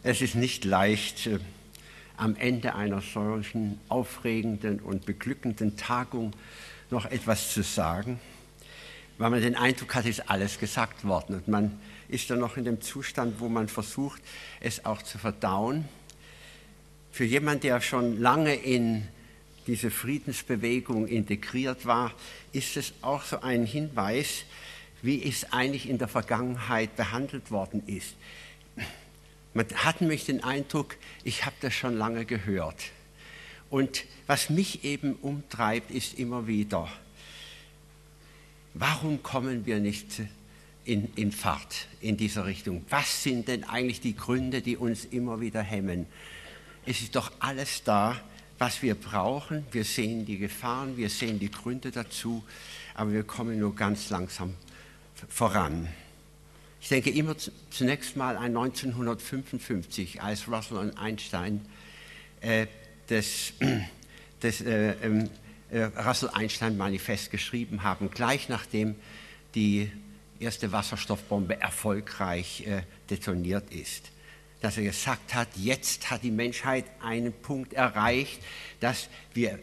Es ist nicht leicht, am Ende einer solchen aufregenden und beglückenden Tagung noch etwas zu sagen, weil man den Eindruck hat, es ist alles gesagt worden. Und man ist dann noch in dem Zustand, wo man versucht, es auch zu verdauen. Für jemanden, der schon lange in diese Friedensbewegung integriert war, ist es auch so ein Hinweis, wie es eigentlich in der Vergangenheit behandelt worden ist. Man hat nämlich den Eindruck, ich habe das schon lange gehört. Und was mich eben umtreibt, ist immer wieder, warum kommen wir nicht in Fahrt in dieser Richtung? Was sind denn eigentlich die Gründe, die uns immer wieder hemmen? Es ist doch alles da, was wir brauchen. Wir sehen die Gefahren, wir sehen die Gründe dazu, aber wir kommen nur ganz langsam voran. Ich denke immer zunächst mal an 1955, als Russell und Einstein das Russell-Einstein-Manifest geschrieben haben, gleich nachdem die erste Wasserstoffbombe erfolgreich detoniert ist. Dass er gesagt hat, jetzt hat die Menschheit einen Punkt erreicht, dass wir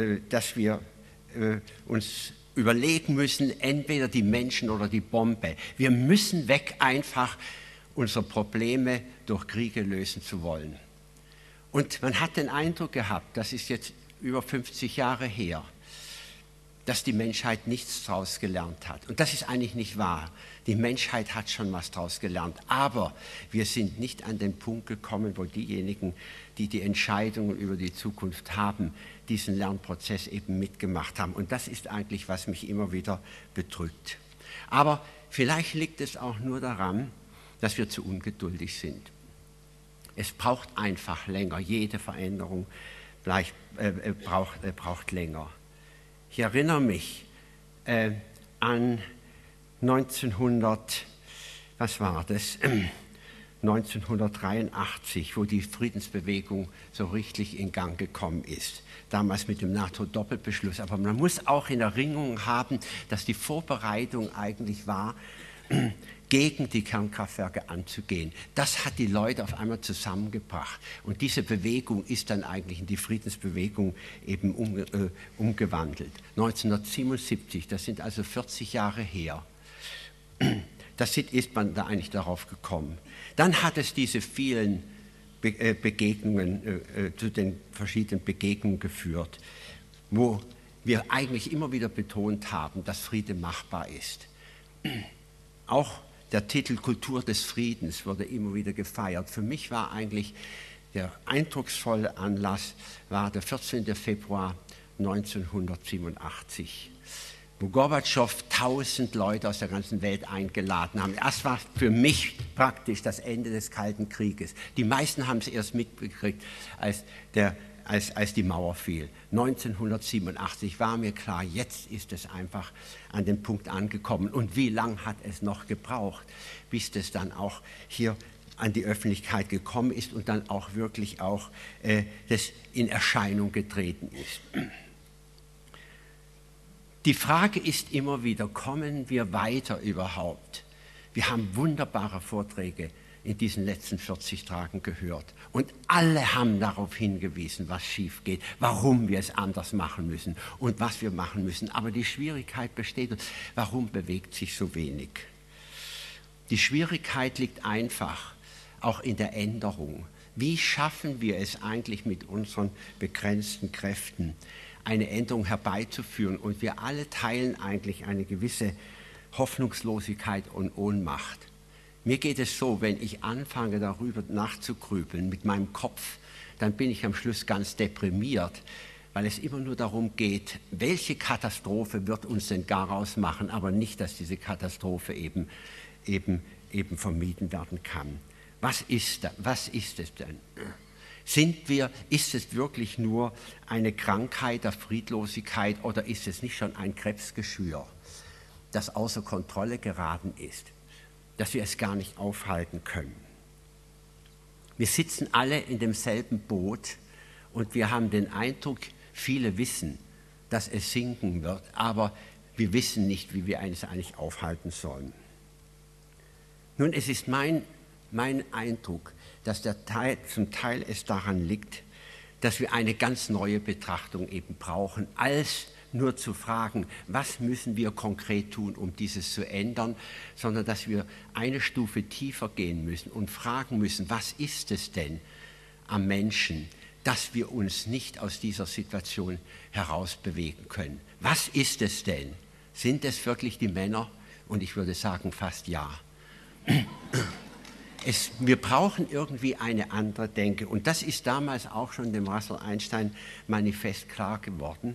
uns überlegen müssen, entweder die Menschen oder die Bombe. Wir müssen weg, einfach unsere Probleme durch Kriege lösen zu wollen. Und man hat den Eindruck gehabt, das ist jetzt über 50 Jahre her, dass die Menschheit nichts daraus gelernt hat. Und das ist eigentlich nicht wahr. Die Menschheit hat schon was daraus gelernt. Aber wir sind nicht an den Punkt gekommen, wo diejenigen, die die Entscheidungen über die Zukunft haben, diesen Lernprozess eben mitgemacht haben. Und das ist eigentlich, was mich immer wieder bedrückt. Aber vielleicht liegt es auch nur daran, dass wir zu ungeduldig sind. Es braucht einfach länger. Jede Veränderung braucht länger. Ich erinnere mich an 1983, wo die Friedensbewegung so richtig in Gang gekommen ist. Damals mit dem NATO-Doppelbeschluss. Aber man muss auch in Erinnerung haben, dass die Vorbereitung eigentlich war, gegen die Kernkraftwerke anzugehen. Das hat die Leute auf einmal zusammengebracht. Und diese Bewegung ist dann eigentlich in die Friedensbewegung eben umgewandelt. 1977, das sind also 40 Jahre her. Ist man da eigentlich darauf gekommen. Dann hat es diese vielen Begegnungen, zu den verschiedenen Begegnungen geführt, wo wir eigentlich immer wieder betont haben, dass Friede machbar ist. Auch der Titel Kultur des Friedens wurde immer wieder gefeiert. Für mich war eigentlich der eindrucksvolle Anlass war der 14. Februar 1987, wo Gorbatschow 1000 Leute aus der ganzen Welt eingeladen haben. Das war für mich praktisch das Ende des Kalten Krieges. Die meisten haben es erst mitgekriegt, als die Mauer fiel. 1987 war mir klar, jetzt ist es einfach an den Punkt angekommen. Und wie lange hat es noch gebraucht, bis das dann auch hier an die Öffentlichkeit gekommen ist und dann auch wirklich auch das in Erscheinung getreten ist. Die Frage ist immer wieder, kommen wir weiter überhaupt? Wir haben wunderbare Vorträge in diesen letzten 40 Tagen gehört. Und alle haben darauf hingewiesen, was schief geht, warum wir es anders machen müssen und was wir machen müssen. Aber die Schwierigkeit besteht, warum bewegt sich so wenig? Die Schwierigkeit liegt einfach auch in der Änderung. Wie schaffen wir es eigentlich mit unseren begrenzten Kräften, eine Änderung herbeizuführen? Und wir alle teilen eigentlich eine gewisse Hoffnungslosigkeit und Ohnmacht. Mir geht es so, wenn ich anfange, darüber nachzugrübeln mit meinem Kopf, dann bin ich am Schluss ganz deprimiert, weil es immer nur darum geht, welche Katastrophe wird uns denn garaus machen, aber nicht, dass diese Katastrophe eben vermieden werden kann. Was ist es denn? Ist es wirklich nur eine Krankheit der Friedlosigkeit oder ist es nicht schon ein Krebsgeschwür, das außer Kontrolle geraten ist, dass wir es gar nicht aufhalten können? Wir sitzen alle in demselben Boot und wir haben den Eindruck, viele wissen, dass es sinken wird, aber wir wissen nicht, wie wir es eigentlich aufhalten sollen. Nun, es ist mein mein Eindruck, dass zum Teil es daran liegt, dass wir eine ganz neue Betrachtung eben brauchen, als nur zu fragen, was müssen wir konkret tun, um dieses zu ändern, sondern dass wir eine Stufe tiefer gehen müssen und fragen müssen, was ist es denn am Menschen, dass wir uns nicht aus dieser Situation herausbewegen können? Was ist es denn? Sind es wirklich die Männer? Und ich würde sagen, fast ja. Wir brauchen irgendwie eine andere Denke. Und das ist damals auch schon dem Russell Einstein Manifest klar geworden,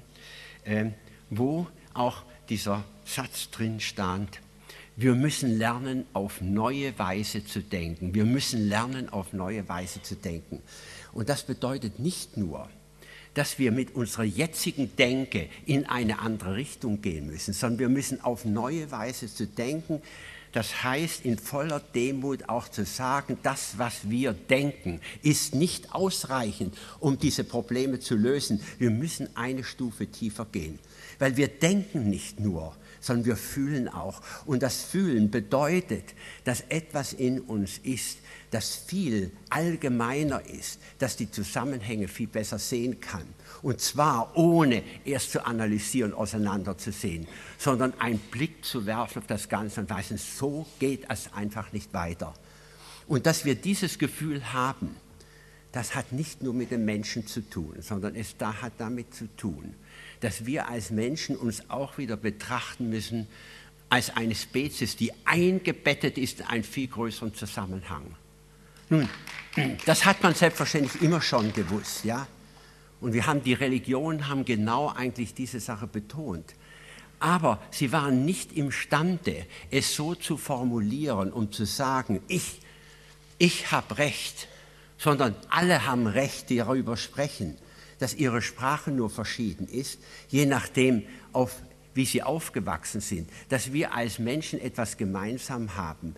wo auch dieser Satz drin stand: Wir müssen lernen, auf neue Weise zu denken. Wir müssen lernen, auf neue Weise zu denken. Und das bedeutet nicht nur, dass wir mit unserer jetzigen Denke in eine andere Richtung gehen müssen, sondern wir müssen auf neue Weise zu denken. Das heißt, in voller Demut auch zu sagen, das, was wir denken, ist nicht ausreichend, um diese Probleme zu lösen. Wir müssen eine Stufe tiefer gehen, weil wir denken nicht nur, sondern wir fühlen auch. Und das Fühlen bedeutet, dass etwas in uns ist, das viel allgemeiner ist, das die Zusammenhänge viel besser sehen kann. Und zwar ohne erst zu analysieren, auseinanderzusehen, sondern einen Blick zu werfen auf das Ganze und wissen, so geht es einfach nicht weiter. Und dass wir dieses Gefühl haben, das hat nicht nur mit dem Menschen zu tun, sondern es hat damit zu tun, dass wir als Menschen uns auch wieder betrachten müssen als eine Spezies, die eingebettet ist in einen viel größeren Zusammenhang. Nun, das hat man selbstverständlich immer schon gewusst, ja. Und die Religionen haben genau eigentlich diese Sache betont. Aber sie waren nicht imstande, es so zu formulieren, um zu sagen, ich habe Recht, sondern alle haben Recht, die darüber sprechen, dass ihre Sprache nur verschieden ist, je nachdem, wie sie aufgewachsen sind, dass wir als Menschen etwas gemeinsam haben,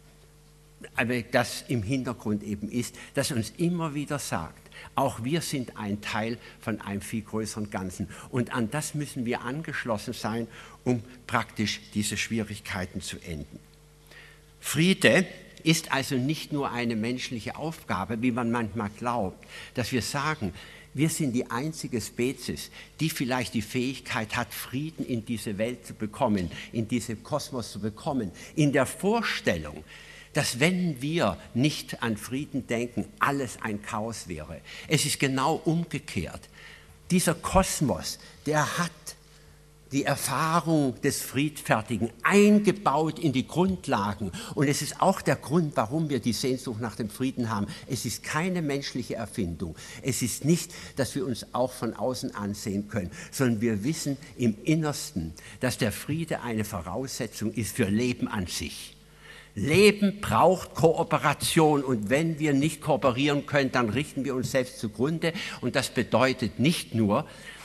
aber das im Hintergrund eben ist, das uns immer wieder sagt, auch wir sind ein Teil von einem viel größeren Ganzen. Und an das müssen wir angeschlossen sein, um praktisch diese Schwierigkeiten zu enden. Friede ist also nicht nur eine menschliche Aufgabe, wie man manchmal glaubt, dass wir sagen, wir sind die einzige Spezies, die vielleicht die Fähigkeit hat, Frieden in diese Welt zu bekommen, in diesen Kosmos zu bekommen, in der Vorstellung, dass wenn wir nicht an Frieden denken, alles ein Chaos wäre. Es ist genau umgekehrt. Dieser Kosmos, der hat die Erfahrung des Friedfertigen eingebaut in die Grundlagen. Und es ist auch der Grund, warum wir die Sehnsucht nach dem Frieden haben. Es ist keine menschliche Erfindung. Es ist nicht, dass wir uns auch von außen ansehen können, sondern wir wissen im Innersten, dass der Friede eine Voraussetzung ist für Leben an sich. Leben braucht Kooperation und wenn wir nicht kooperieren können, dann richten wir uns selbst zugrunde und das bedeutet nicht nur,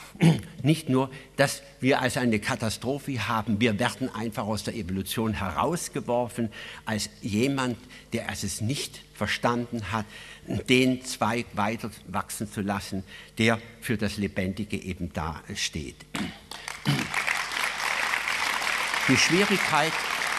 dass wir als eine Katastrophe haben, wir werden einfach aus der Evolution herausgeworfen als jemand, der es nicht verstanden hat, den Zweig weiter wachsen zu lassen, der für das Lebendige eben da steht. Die Schwierigkeit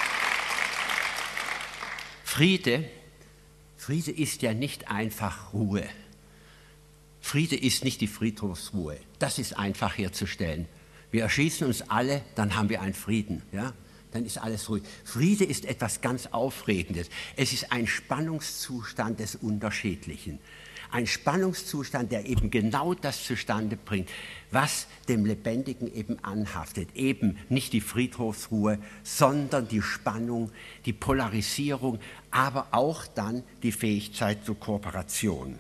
Friede ist ja nicht einfach Ruhe. Friede ist nicht die Friedhofsruhe. Das ist einfach herzustellen. Wir erschießen uns alle, dann haben wir einen Frieden. Ja? Dann ist alles ruhig. Friede ist etwas ganz Aufregendes. Es ist ein Spannungszustand des Unterschiedlichen. Ein Spannungszustand, der eben genau das zustande bringt, was dem Lebendigen eben anhaftet. Eben nicht die Friedhofsruhe, sondern die Spannung, die Polarisierung, aber auch dann die Fähigkeit zur Kooperation.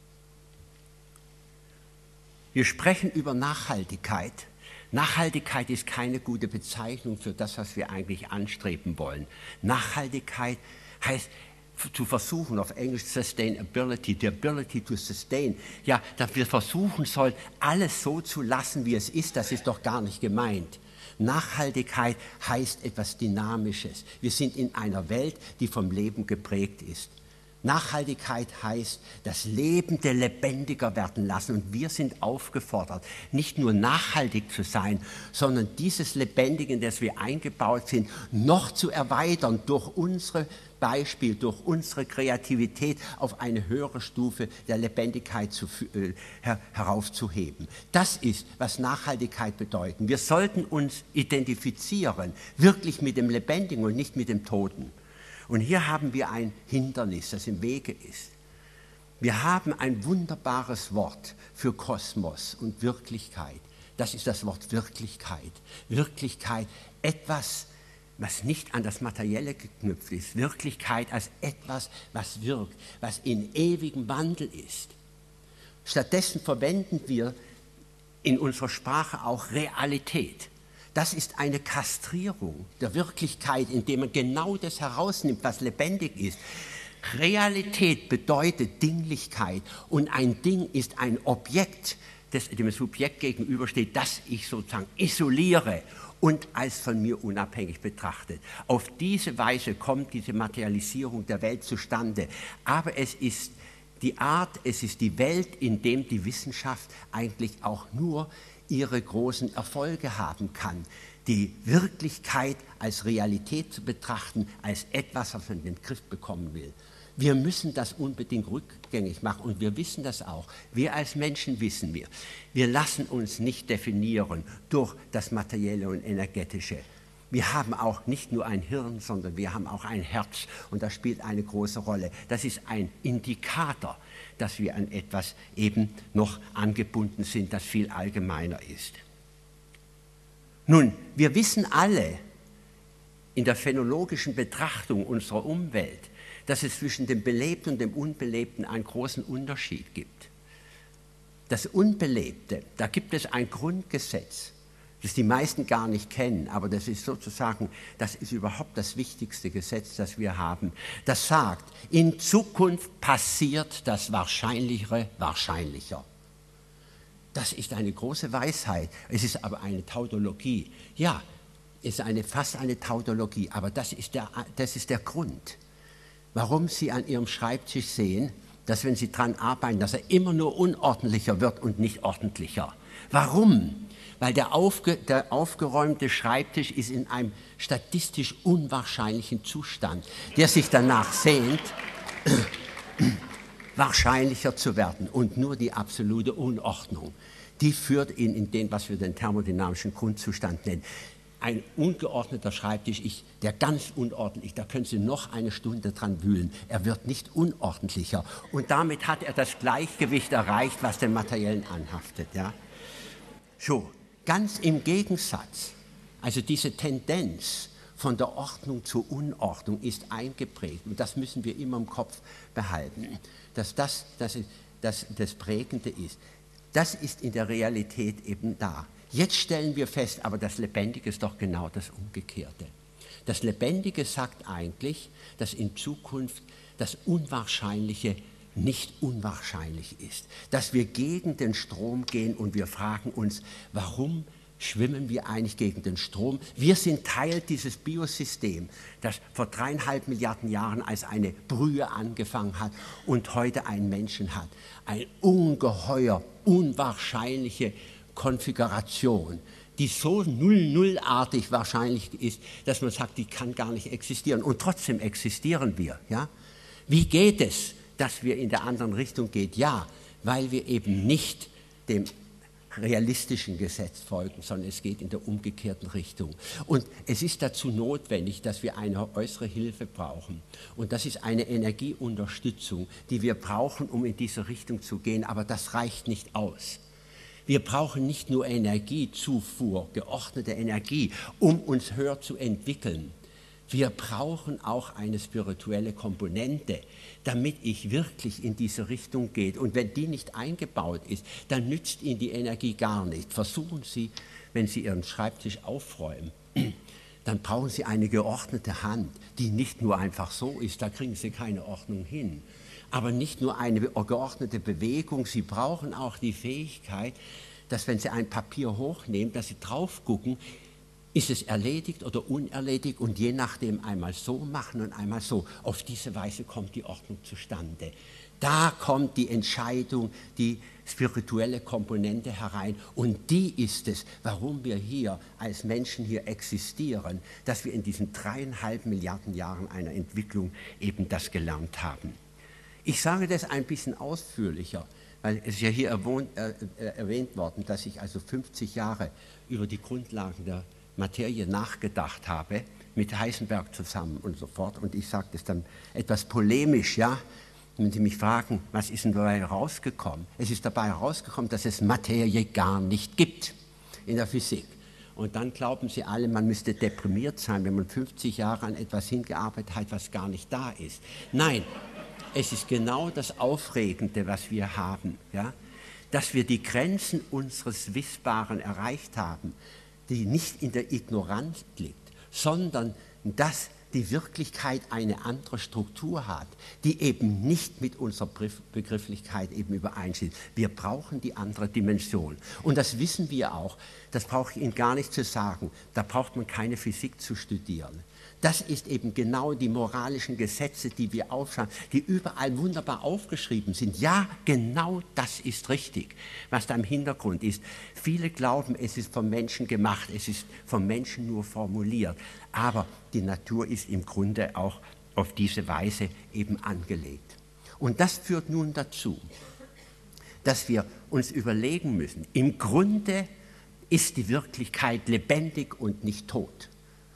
Wir sprechen über Nachhaltigkeit. Nachhaltigkeit ist keine gute Bezeichnung für das, was wir eigentlich anstreben wollen. Nachhaltigkeit heißt zu versuchen, auf Englisch Sustainability, the ability to sustain. Ja, dass wir versuchen sollen, alles so zu lassen, wie es ist, das ist doch gar nicht gemeint. Nachhaltigkeit heißt etwas Dynamisches. Wir sind in einer Welt, die vom Leben geprägt ist. Nachhaltigkeit heißt, das Lebende lebendiger werden lassen. Und wir sind aufgefordert, nicht nur nachhaltig zu sein, sondern dieses Lebendige, in das wir eingebaut sind, noch zu erweitern durch unser Beispiel, durch unsere Kreativität auf eine höhere Stufe der Lebendigkeit heraufzuheben. Das ist, was Nachhaltigkeit bedeutet. Wir sollten uns identifizieren, wirklich mit dem Lebendigen und nicht mit dem Toten. Und hier haben wir ein Hindernis, das im Wege ist. Wir haben ein wunderbares Wort für Kosmos und Wirklichkeit. Das ist das Wort Wirklichkeit. Wirklichkeit, etwas, was nicht an das Materielle geknüpft ist. Wirklichkeit als etwas, was wirkt, was in ewigem Wandel ist. Stattdessen verwenden wir in unserer Sprache auch Realität. Das ist eine Kastrierung der Wirklichkeit, indem man genau das herausnimmt, was lebendig ist. Realität bedeutet Dinglichkeit und ein Ding ist ein Objekt, das dem Subjekt gegenübersteht, das ich sozusagen isoliere und als von mir unabhängig betrachtet. Auf diese Weise kommt diese Materialisierung der Welt zustande. Aber es ist die Art, es ist die Welt, in der die Wissenschaft eigentlich auch nur ihre großen Erfolge haben kann, die Wirklichkeit als Realität zu betrachten, als etwas, was man in den Griff bekommen will. Wir müssen das unbedingt rückgängig machen und wir wissen das auch. Wir als Menschen wissen wir lassen uns nicht definieren durch das Materielle und Energetische. Wir haben auch nicht nur ein Hirn, sondern wir haben auch ein Herz und das spielt eine große Rolle. Das ist ein Indikator, dass wir an etwas eben noch angebunden sind, das viel allgemeiner ist. Nun, wir wissen alle in der phänologischen Betrachtung unserer Umwelt, dass es zwischen dem Belebten und dem Unbelebten einen großen Unterschied gibt. Das Unbelebte, da gibt es ein Grundgesetz, das die meisten gar nicht kennen, aber das ist sozusagen, das ist überhaupt das wichtigste Gesetz, das wir haben. Das sagt, in Zukunft passiert das Wahrscheinlichere wahrscheinlicher. Das ist eine große Weisheit, es ist aber eine Tautologie. Ja, es ist fast eine Tautologie, aber das ist der Grund, warum Sie an Ihrem Schreibtisch sehen, dass wenn Sie daran arbeiten, dass er immer nur unordentlicher wird und nicht ordentlicher. Warum? Weil der aufgeräumte Schreibtisch ist in einem statistisch unwahrscheinlichen Zustand, der sich danach sehnt, wahrscheinlicher zu werden. Und nur die absolute Unordnung, die führt ihn in den, was wir den thermodynamischen Grundzustand nennen. Ein ungeordneter Schreibtisch, der ganz unordentlich, da können Sie noch eine Stunde dran wühlen. Er wird nicht unordentlicher. Und damit hat er das Gleichgewicht erreicht, was dem Materiellen anhaftet. Ja? So. Ganz im Gegensatz, also diese Tendenz von der Ordnung zur Unordnung ist eingeprägt und das müssen wir immer im Kopf behalten, dass das Prägende ist. Das ist in der Realität eben da. Jetzt stellen wir fest, aber das Lebendige ist doch genau das Umgekehrte. Das Lebendige sagt eigentlich, dass in Zukunft das Unwahrscheinliche nicht unwahrscheinlich ist, dass wir gegen den Strom gehen und wir fragen uns, warum schwimmen wir eigentlich gegen den Strom? Wir sind Teil dieses Biosystems, das vor 3,5 Milliarden Jahren als eine Brühe angefangen hat und heute einen Menschen hat. Eine ungeheuer, unwahrscheinliche Konfiguration, die so null-null-artig wahrscheinlich ist, dass man sagt, die kann gar nicht existieren. Und trotzdem existieren wir. Ja? Wie geht es, dass wir in der anderen Richtung gehen? Ja, weil wir eben nicht dem realistischen Gesetz folgen, sondern es geht in der umgekehrten Richtung. Und es ist dazu notwendig, dass wir eine äußere Hilfe brauchen. Und das ist eine Energieunterstützung, die wir brauchen, um in diese Richtung zu gehen. Aber das reicht nicht aus. Wir brauchen nicht nur Energiezufuhr, geordnete Energie, um uns höher zu entwickeln. Wir brauchen auch eine spirituelle Komponente, damit ich wirklich in diese Richtung gehe. Und wenn die nicht eingebaut ist, dann nützt Ihnen die Energie gar nicht. Versuchen Sie, wenn Sie Ihren Schreibtisch aufräumen, dann brauchen Sie eine geordnete Hand, die nicht nur einfach so ist, da kriegen Sie keine Ordnung hin. Aber nicht nur eine geordnete Bewegung, Sie brauchen auch die Fähigkeit, dass wenn Sie ein Papier hochnehmen, dass Sie drauf gucken, ist es erledigt oder unerledigt und je nachdem einmal so machen und einmal so. Auf diese Weise kommt die Ordnung zustande. Da kommt die Entscheidung, die spirituelle Komponente herein und die ist es, warum wir hier als Menschen hier existieren, dass wir in diesen 3,5 Milliarden Jahren einer Entwicklung eben das gelernt haben. Ich sage das ein bisschen ausführlicher, weil es ja hier erwähnt worden, dass ich also 50 Jahre über die Grundlagen der Materie nachgedacht habe, mit Heisenberg zusammen und so fort. Und ich sage das dann etwas polemisch, ja. Wenn Sie mich fragen, was ist denn dabei rausgekommen? Es ist dabei herausgekommen, dass es Materie gar nicht gibt in der Physik. Und dann glauben Sie alle, man müsste deprimiert sein, wenn man 50 Jahre an etwas hingearbeitet hat, was gar nicht da ist. Nein, es ist genau das Aufregende, was wir haben, ja? Dass wir die Grenzen unseres Wissbaren erreicht haben, die nicht in der Ignoranz liegt, sondern dass die Wirklichkeit eine andere Struktur hat, die eben nicht mit unserer Begrifflichkeit eben übereinstimmt. Wir brauchen die andere Dimension. Und das wissen wir auch. Das brauche ich Ihnen gar nicht zu sagen. Da braucht man keine Physik zu studieren. Das ist eben genau die moralischen Gesetze, die wir aufschreiben, die überall wunderbar aufgeschrieben sind. Ja, genau das ist richtig, was da im Hintergrund ist. Viele glauben, es ist vom Menschen gemacht, es ist vom Menschen nur formuliert. Aber die Natur ist im Grunde auch auf diese Weise eben angelegt. Und das führt nun dazu, dass wir uns überlegen müssen, im Grunde ist die Wirklichkeit lebendig und nicht tot.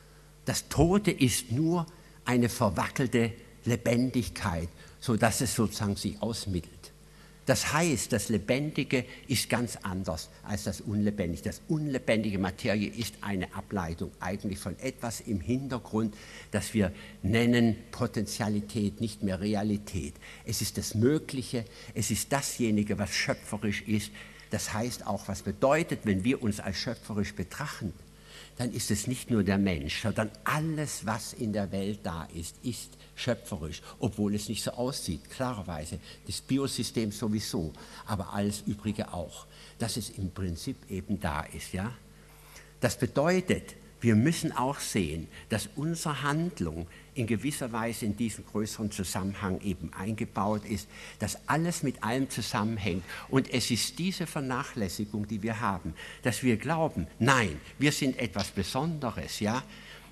Das Tote ist nur eine verwackelte Lebendigkeit, sodass es sozusagen sich ausmittelt. Das heißt, das Lebendige ist ganz anders als das Unlebendige. Das unlebendige Materie ist eine Ableitung eigentlich von etwas im Hintergrund, das wir nennen Potentialität, nicht mehr Realität. Es ist das Mögliche, es ist dasjenige, was schöpferisch ist. Das heißt auch, was bedeutet, wenn wir uns als schöpferisch betrachten, dann ist es nicht nur der Mensch, sondern alles, was in der Welt da ist schöpferisch, obwohl es nicht so aussieht, klarerweise. Das Biosystem sowieso, aber alles Übrige auch, dass es im Prinzip eben da ist. Ja? Das bedeutet, wir müssen auch sehen, dass unsere Handlung in gewisser Weise in diesen größeren Zusammenhang eben eingebaut ist, dass alles mit allem zusammenhängt. Und es ist diese Vernachlässigung, die wir haben, dass wir glauben, nein, wir sind etwas Besonderes, ja,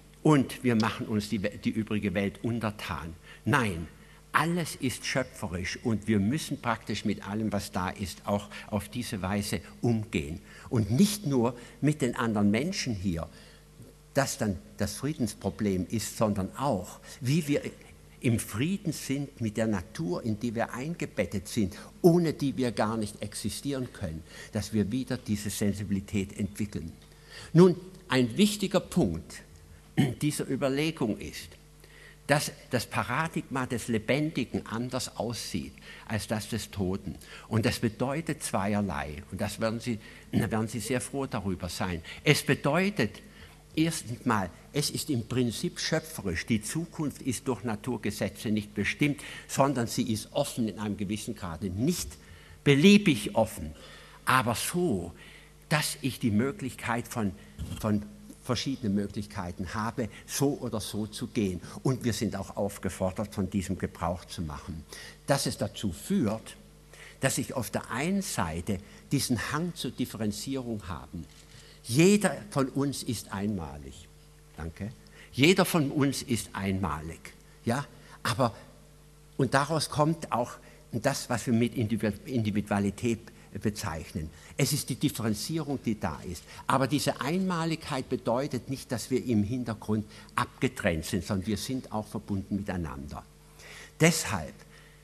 und wir machen uns die übrige Welt untertan. Nein, alles ist schöpferisch und wir müssen praktisch mit allem, was da ist, auch auf diese Weise umgehen. Und nicht nur mit den anderen Menschen hier, das dann das Friedensproblem ist, sondern auch, wie wir im Frieden sind mit der Natur, in die wir eingebettet sind, ohne die wir gar nicht existieren können, dass wir wieder diese Sensibilität entwickeln. Nun, ein wichtiger Punkt dieser Überlegung ist, dass das Paradigma des Lebendigen anders aussieht als das des Toten. Und das bedeutet zweierlei, und da werden Sie sehr froh darüber sein. Es bedeutet, erstens mal, es ist im Prinzip schöpferisch. Die Zukunft ist durch Naturgesetze nicht bestimmt, sondern sie ist offen in einem gewissen Grade. Nicht beliebig offen, aber so, dass ich die Möglichkeit von verschiedenen Möglichkeiten habe, so oder so zu gehen. Und wir sind auch aufgefordert, von diesem Gebrauch zu machen. Dass es dazu führt, dass ich auf der einen Seite diesen Hang zur Differenzierung habe. Jeder von uns ist einmalig. Danke. Jeder von uns ist einmalig. Ja? Und daraus kommt auch das, was wir mit Individualität bezeichnen. Es ist die Differenzierung, die da ist. Aber diese Einmaligkeit bedeutet nicht, dass wir im Hintergrund abgetrennt sind, sondern wir sind auch verbunden miteinander. Deshalb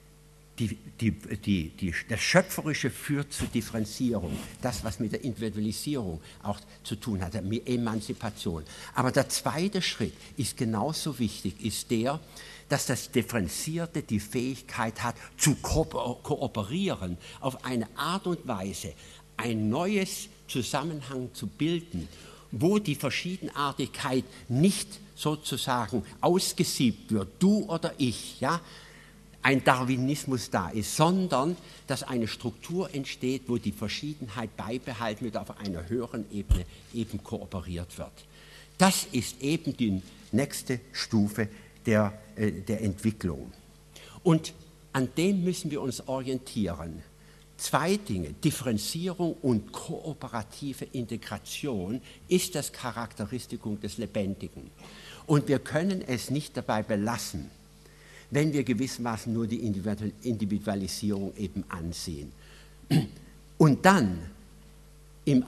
das Schöpferische führt zur Differenzierung, das, was mit der Individualisierung auch zu tun hat, mit Emanzipation. Aber der zweite Schritt ist genauso wichtig, ist der, dass das Differenzierte die Fähigkeit hat, zu kooperieren, auf eine Art und Weise ein neues Zusammenhang zu bilden, wo die Verschiedenartigkeit nicht sozusagen ausgesiebt wird, du oder ich, ja, ein Darwinismus da ist, sondern dass eine Struktur entsteht, wo die Verschiedenheit beibehalten wird, auf einer höheren Ebene eben kooperiert wird. Das ist eben die nächste Stufe der Entwicklung. Und an dem müssen wir uns orientieren. Zwei Dinge, Differenzierung und kooperative Integration, ist das Charakteristikum des Lebendigen. Und wir können es nicht dabei belassen, wenn wir gewissermaßen nur die Individualisierung eben ansehen. Und dann in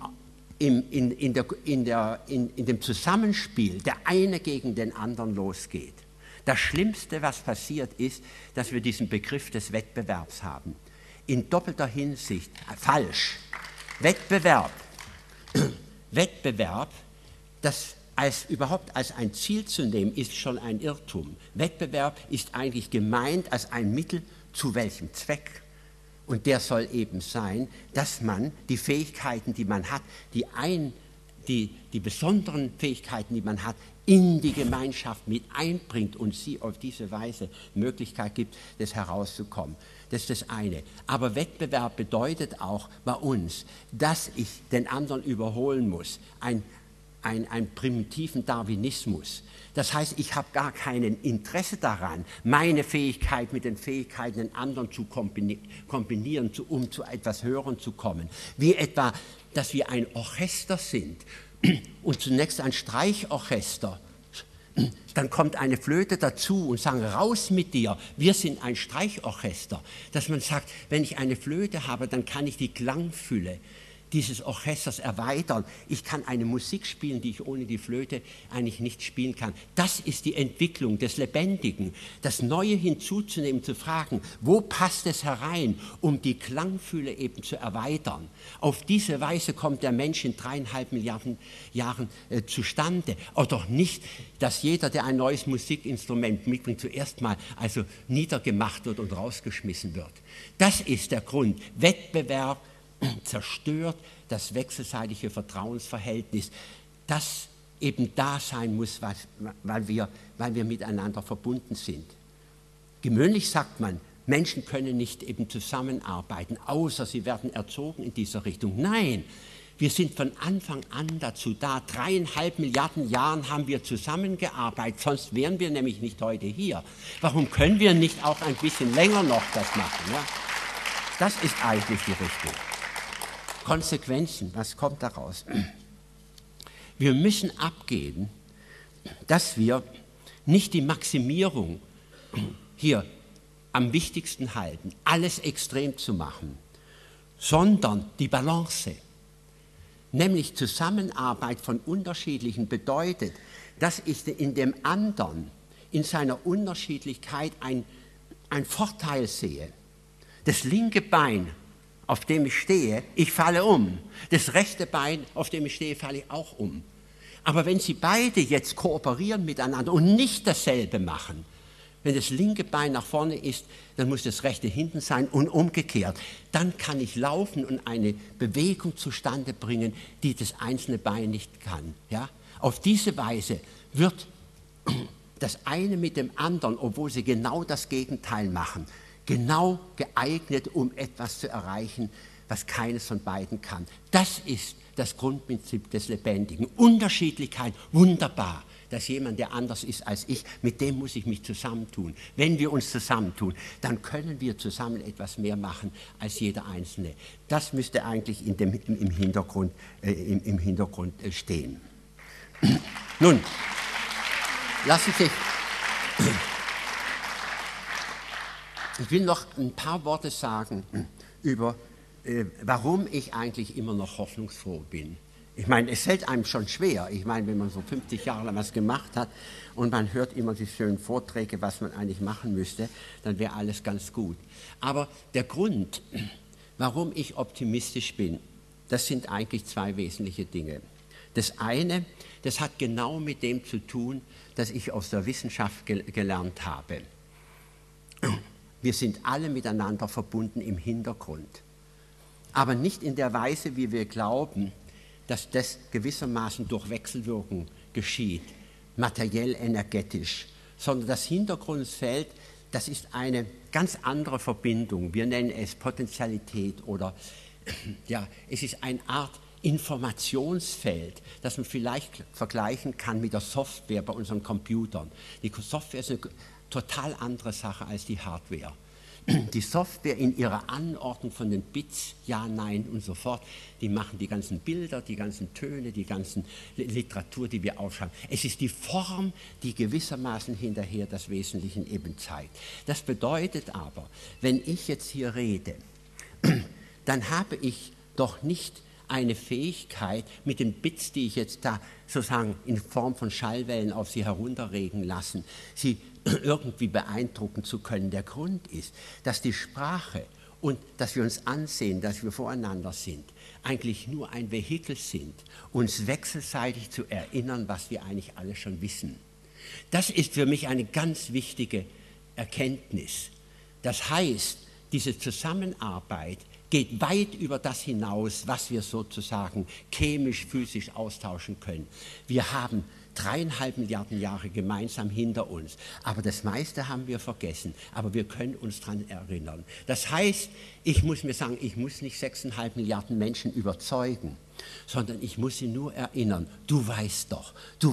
dem Zusammenspiel der eine gegen den anderen losgeht. Das Schlimmste, was passiert, ist, dass wir diesen Begriff des Wettbewerbs haben. In doppelter Hinsicht falsch. Wettbewerb, das überhaupt als ein Ziel zu nehmen, ist schon ein Irrtum. Wettbewerb ist eigentlich gemeint als ein Mittel zu welchem Zweck? Und der soll eben sein, dass man die Fähigkeiten, die man hat, die besonderen Fähigkeiten, die man hat, in die Gemeinschaft mit einbringt und sie auf diese Weise Möglichkeit gibt, das herauszukommen. Das ist das eine. Aber Wettbewerb bedeutet auch bei uns, dass ich den anderen überholen muss. Ein primitiven Darwinismus. Das heißt, ich habe gar kein Interesse daran, meine Fähigkeit mit den Fähigkeiten den anderen zu kombinieren, um zu etwas Höherem zu kommen. Wie etwa, dass wir ein Orchester sind und zunächst ein Streichorchester. Dann kommt eine Flöte dazu und sagen, raus mit dir, wir sind ein Streichorchester. Dass man sagt, wenn ich eine Flöte habe, dann kann ich die Klangfülle dieses Orchesters erweitern. Ich kann eine Musik spielen, die ich ohne die Flöte eigentlich nicht spielen kann. Das ist die Entwicklung des Lebendigen. Das Neue hinzuzunehmen, zu fragen, wo passt es herein, um die Klangfülle eben zu erweitern. Auf diese Weise kommt der Mensch in 3,5 Milliarden Jahren zustande. Auch doch nicht, dass jeder, der ein neues Musikinstrument mitbringt, zuerst mal also niedergemacht wird und rausgeschmissen wird. Das ist der Grund. Wettbewerb zerstört das wechselseitige Vertrauensverhältnis, das eben da sein muss, weil wir miteinander verbunden sind. Gewöhnlich sagt man, Menschen können nicht eben zusammenarbeiten, außer sie werden erzogen in dieser Richtung. Nein, wir sind von Anfang an dazu da. 3,5 Milliarden Jahren haben wir zusammengearbeitet, sonst wären wir nämlich nicht heute hier. Warum können wir nicht auch ein bisschen länger noch das machen? Ja? Das ist eigentlich die Richtung. Konsequenzen, was kommt daraus? Wir müssen abgeben, dass wir nicht die Maximierung hier am wichtigsten halten, alles extrem zu machen, sondern die Balance. Nämlich Zusammenarbeit von Unterschiedlichen bedeutet, dass ich in dem anderen, in seiner Unterschiedlichkeit ein Vorteil sehe. Das linke Bein, auf dem ich stehe, ich falle um. Das rechte Bein, auf dem ich stehe, falle ich auch um. Aber wenn sie beide jetzt kooperieren miteinander und nicht dasselbe machen, wenn das linke Bein nach vorne ist, dann muss das rechte hinten sein und umgekehrt. Dann kann ich laufen und eine Bewegung zustande bringen, die das einzelne Bein nicht kann. Ja? Auf diese Weise wird das eine mit dem anderen, obwohl sie genau das Gegenteil machen, genau geeignet, um etwas zu erreichen, was keines von beiden kann. Das ist das Grundprinzip des Lebendigen. Unterschiedlichkeit, wunderbar. Dass jemand, der anders ist als ich, mit dem muss ich mich zusammentun. Wenn wir uns zusammentun, dann können wir zusammen etwas mehr machen als jeder Einzelne. Das müsste eigentlich im Hintergrund stehen. Nun, lassen Sie... Ich will noch ein paar Worte sagen über, warum ich eigentlich immer noch hoffnungsfroh bin. Ich meine, es fällt einem schon schwer. Ich meine, wenn man so 50 Jahre lang was gemacht hat und man hört immer die schönen Vorträge, was man eigentlich machen müsste, dann wäre alles ganz gut. Aber der Grund, warum ich optimistisch bin, das sind eigentlich zwei wesentliche Dinge. Das eine, das hat genau mit dem zu tun, das ich aus der Wissenschaft gelernt habe. Wir sind alle miteinander verbunden im Hintergrund. Aber nicht in der Weise, wie wir glauben, dass das gewissermaßen durch Wechselwirkung geschieht, materiell, energetisch, sondern das Hintergrundfeld, das ist eine ganz andere Verbindung. Wir nennen es Potentialität oder ja, es ist eine Art Informationsfeld, das man vielleicht vergleichen kann mit der Software bei unseren Computern. Die Software ist eine total andere Sache als die Hardware. Die Software in ihrer Anordnung von den Bits, ja, nein und so fort, die machen die ganzen Bilder, die ganzen Töne, die ganzen Literatur, die wir aufschreiben. Es ist die Form, die gewissermaßen hinterher das Wesentliche eben zeigt. Das bedeutet aber, wenn ich jetzt hier rede, dann habe ich doch nicht eine Fähigkeit, mit den Bits, die ich jetzt da sozusagen in Form von Schallwellen auf Sie herunterregen lassen, sie irgendwie beeindrucken zu können. Der Grund ist, dass die Sprache und dass wir uns ansehen, dass wir voreinander sind, eigentlich nur ein Vehikel sind, uns wechselseitig zu erinnern, was wir eigentlich alle schon wissen. Das ist für mich eine ganz wichtige Erkenntnis. Das heißt, diese Zusammenarbeit geht weit über das hinaus, was wir sozusagen chemisch, physisch austauschen können. Wir haben 3,5 Milliarden Jahre gemeinsam hinter uns, aber das meiste haben wir vergessen, aber wir können uns daran erinnern. Das heißt, ich muss mir sagen, ich muss nicht 6,5 Milliarden Menschen überzeugen, sondern ich muss sie nur erinnern, du weißt doch,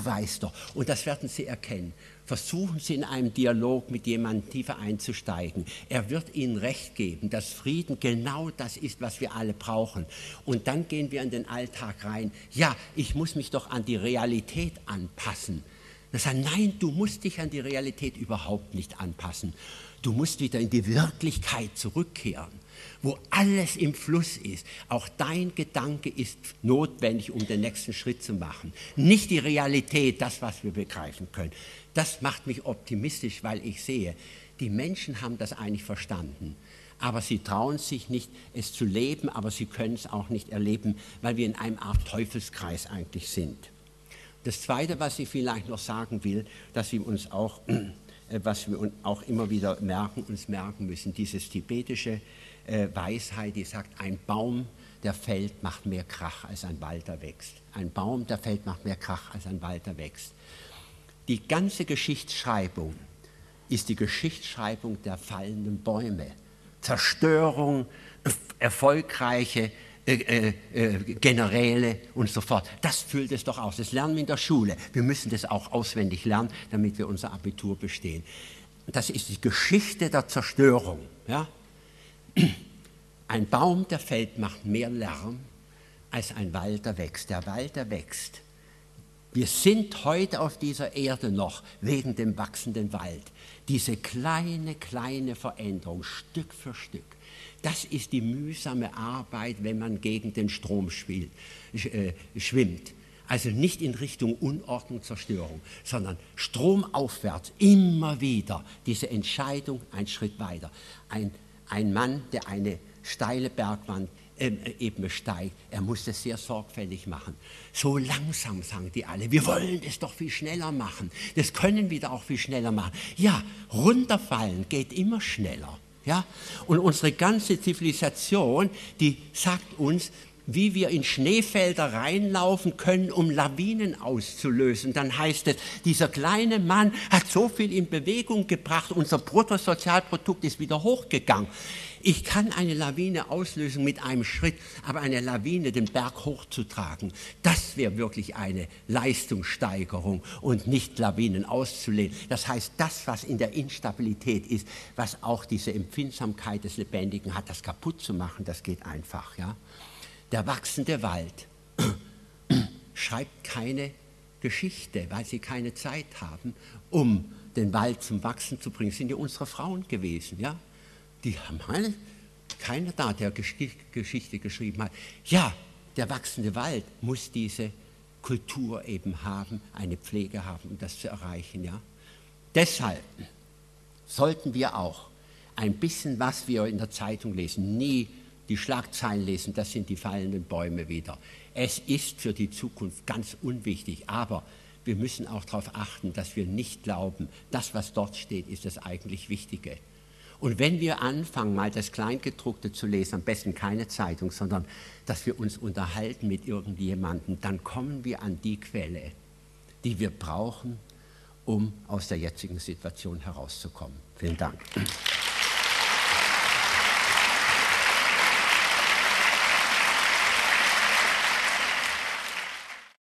und das werden sie erkennen. Versuchen Sie in einem Dialog mit jemandem tiefer einzusteigen. Er wird Ihnen recht geben, dass Frieden genau das ist, was wir alle brauchen. Und dann gehen wir in den Alltag rein. Ja, ich muss mich doch an die Realität anpassen. Das heißt, nein, du musst dich an die Realität überhaupt nicht anpassen. Du musst wieder in die Wirklichkeit zurückkehren, wo alles im Fluss ist. Auch dein Gedanke ist notwendig, um den nächsten Schritt zu machen. Nicht die Realität, das, was wir begreifen können. Das macht mich optimistisch, weil ich sehe, die Menschen haben das eigentlich verstanden. Aber sie trauen sich nicht, es zu leben, aber sie können es auch nicht erleben, weil wir in einem Art Teufelskreis eigentlich sind. Das Zweite, was ich vielleicht noch sagen will, dass wir uns auch, was wir auch immer wieder uns merken müssen, dieses tibetische Weisheit, die sagt, ein Baum, der fällt, macht mehr Krach, als ein Wald, der wächst. Ein Baum, der fällt, macht mehr Krach, als ein Wald, der wächst. Die ganze Geschichtsschreibung ist die Geschichtsschreibung der fallenden Bäume. Zerstörung, erfolgreiche Generäle und so fort. Das füllt es doch aus. Das lernen wir in der Schule. Wir müssen das auch auswendig lernen, damit wir unser Abitur bestehen. Das ist die Geschichte der Zerstörung. Ja? Ein Baum, der fällt, macht mehr Lärm, als ein Wald, der wächst. Der Wald, der wächst. Wir sind heute auf dieser Erde noch wegen dem wachsenden Wald. Diese kleine Veränderung, Stück für Stück. Das ist die mühsame Arbeit, wenn man gegen den Strom schwimmt. Also nicht in Richtung Unordnung, Zerstörung, sondern stromaufwärts, immer wieder diese Entscheidung, ein Schritt weiter. Ein Mann, der eine steile Bergwand eben besteigt, er muss das sehr sorgfältig machen. So langsam, sagen die alle, wir wollen es doch viel schneller machen. Das können wir auch viel schneller machen. Ja, runterfallen geht immer schneller. Ja? Und unsere ganze Zivilisation, die sagt uns, wie wir in Schneefelder reinlaufen können, um Lawinen auszulösen. Dann heißt es, dieser kleine Mann hat so viel in Bewegung gebracht, unser Bruttosozialprodukt ist wieder hochgegangen. Ich kann eine Lawine auslösen mit einem Schritt, aber eine Lawine den Berg hochzutragen, das wäre wirklich eine Leistungssteigerung und nicht Lawinen auszulehnen. Das heißt, das, was in der Instabilität ist, was auch diese Empfindsamkeit des Lebendigen hat, das kaputt zu machen, das geht einfach, ja. Der wachsende Wald schreibt keine Geschichte, weil sie keine Zeit haben, um den Wald zum Wachsen zu bringen. Das sind ja unsere Frauen gewesen, ja. Die haben keiner da, der Geschichte geschrieben hat. Ja, der wachsende Wald muss diese Kultur eben haben, eine Pflege haben, um das zu erreichen, ja. Deshalb sollten wir auch ein bisschen, was wir in der Zeitung lesen, nie die Schlagzeilen lesen, das sind die fallenden Bäume wieder. Es ist für die Zukunft ganz unwichtig, aber wir müssen auch darauf achten, dass wir nicht glauben, das, was dort steht, ist das eigentlich Wichtige. Und wenn wir anfangen, mal das Kleingedruckte zu lesen, am besten keine Zeitung, sondern dass wir uns unterhalten mit irgendjemandem, dann kommen wir an die Quelle, die wir brauchen, um aus der jetzigen Situation herauszukommen. Vielen Dank.